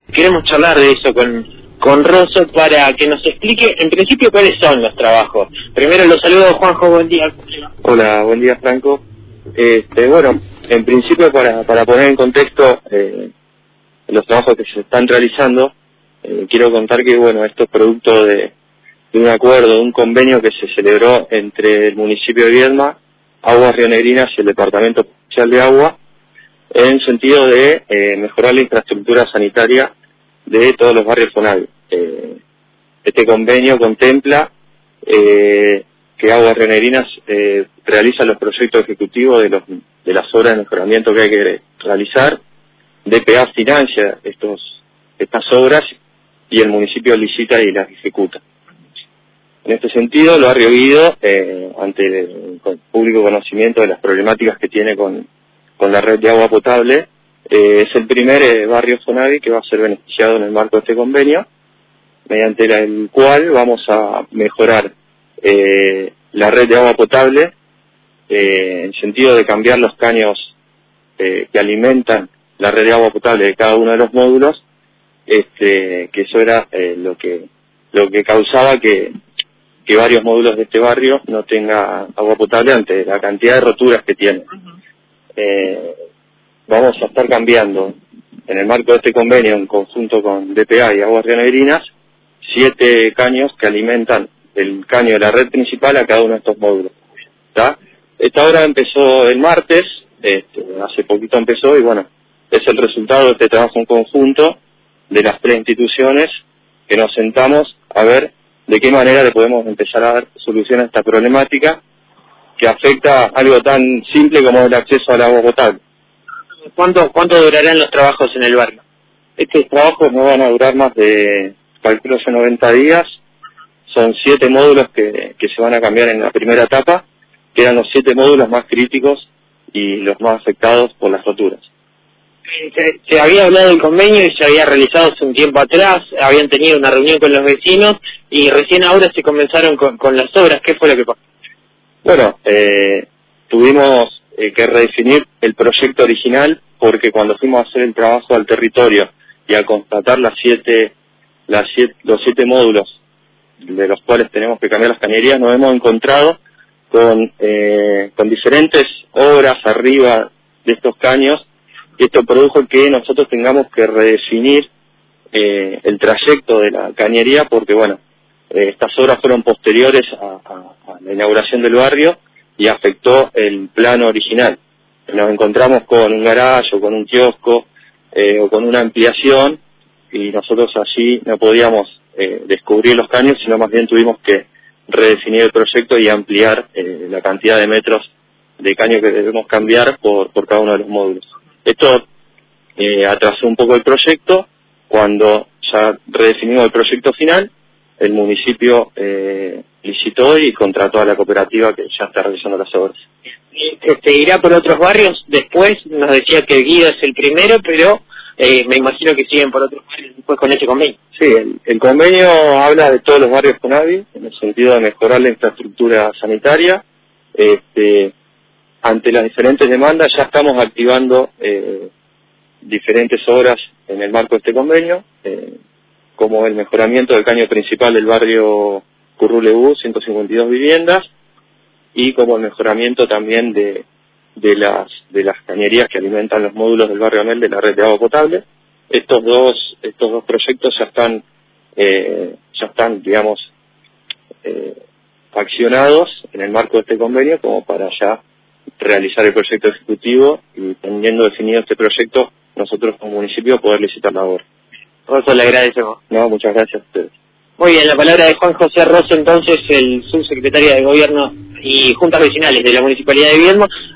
Queremos charlar de eso con Rosso para que nos explique en principio cuáles son los trabajos. Primero los saludo, Juanjo, buen día. Hola, buen día, Franco. Bueno, en principio para poner en contexto los trabajos que se están realizando, quiero contar que bueno, esto es producto de un acuerdo, de un convenio que se celebró entre el municipio de Viedma, Aguas Rionegrinas y el Departamento Provincial de Agua, en sentido de mejorar la infraestructura sanitaria de todos los barrios Fonavi. Este convenio contempla que Aguas Rionegrinas realiza los proyectos ejecutivos de las obras de mejoramiento que hay que realizar, DPA financia estas obras y el municipio licita y las ejecuta. En este sentido, el barrio Guido, ante el público conocimiento de las problemáticas que tiene con la red de agua potable, es el primer barrio Fonavi que va a ser beneficiado en el marco de este convenio, mediante el cual vamos a mejorar la red de agua potable en sentido de cambiar los caños que alimentan la red de agua potable de cada uno de los módulos, que eso era lo que causaba que varios módulos de este barrio no tenga agua potable ante la cantidad de roturas que tiene. Vamos a estar cambiando en el marco de este convenio, en conjunto con DPA y Aguas Rionegrinas, 7 caños que alimentan el caño de la red principal a cada uno de estos módulos. ¿Tá? Esta obra empezó el martes, hace poquito empezó, y bueno, es el resultado de este trabajo en conjunto de las 3 instituciones que nos sentamos a ver de qué manera le podemos empezar a dar solución a esta problemática que afecta algo tan simple como el acceso al agua potable. ¿Cuánto durarán los trabajos en el barrio? Estos trabajos no van a durar más de, calculo yo, 90 días. Son 7 módulos que se van a cambiar en la primera etapa, que eran los 7 módulos más críticos y los más afectados por las roturas. Se había hablado del convenio y se había realizado hace un tiempo atrás, habían tenido una reunión con los vecinos y recién ahora se comenzaron con las obras. ¿Qué fue lo que pasó? Bueno, tuvimos que redefinir el proyecto original, porque cuando fuimos a hacer el trabajo al territorio y a constatar los 7 módulos de los cuales tenemos que cambiar las cañerías, nos hemos encontrado con diferentes obras arriba de estos caños, y esto produjo que nosotros tengamos que redefinir el trayecto de la cañería, porque bueno, estas obras fueron posteriores a la inauguración del barrio y afectó el plano original. Nos encontramos con un garaje o con un kiosco o con una ampliación, y nosotros allí no podíamos descubrir los caños, sino más bien tuvimos que redefinir el proyecto y ampliar la cantidad de metros de caño que debemos cambiar por cada uno de los módulos. Esto atrasó un poco el proyecto. Cuando ya redefinimos el proyecto final, el municipio licitó y contrató a la cooperativa que ya está realizando las obras. ¿Se irá por otros barrios después? Nos decía que Guido es el primero, pero me imagino que siguen por otros barrios después con ese convenio. Sí, el convenio habla de todos los barrios Fonavi, en el sentido de mejorar la infraestructura sanitaria. Ante las diferentes demandas ya estamos activando diferentes obras en el marco de este convenio, como el mejoramiento del caño principal del barrio Currulebú, 152 viviendas, y como el mejoramiento también de las cañerías que alimentan los módulos del barrio Amel de la red de agua potable. Estos dos proyectos ya están, digamos, accionados en el marco de este convenio como para ya realizar el proyecto ejecutivo, y teniendo definido este proyecto, nosotros como municipio poder licitar la obra. Rosso, le agradecemos. No, muchas gracias a ustedes. Muy bien, la palabra de Juan José Rosso, entonces, el subsecretario de Gobierno y Juntas Vecinales de la Municipalidad de Viedma.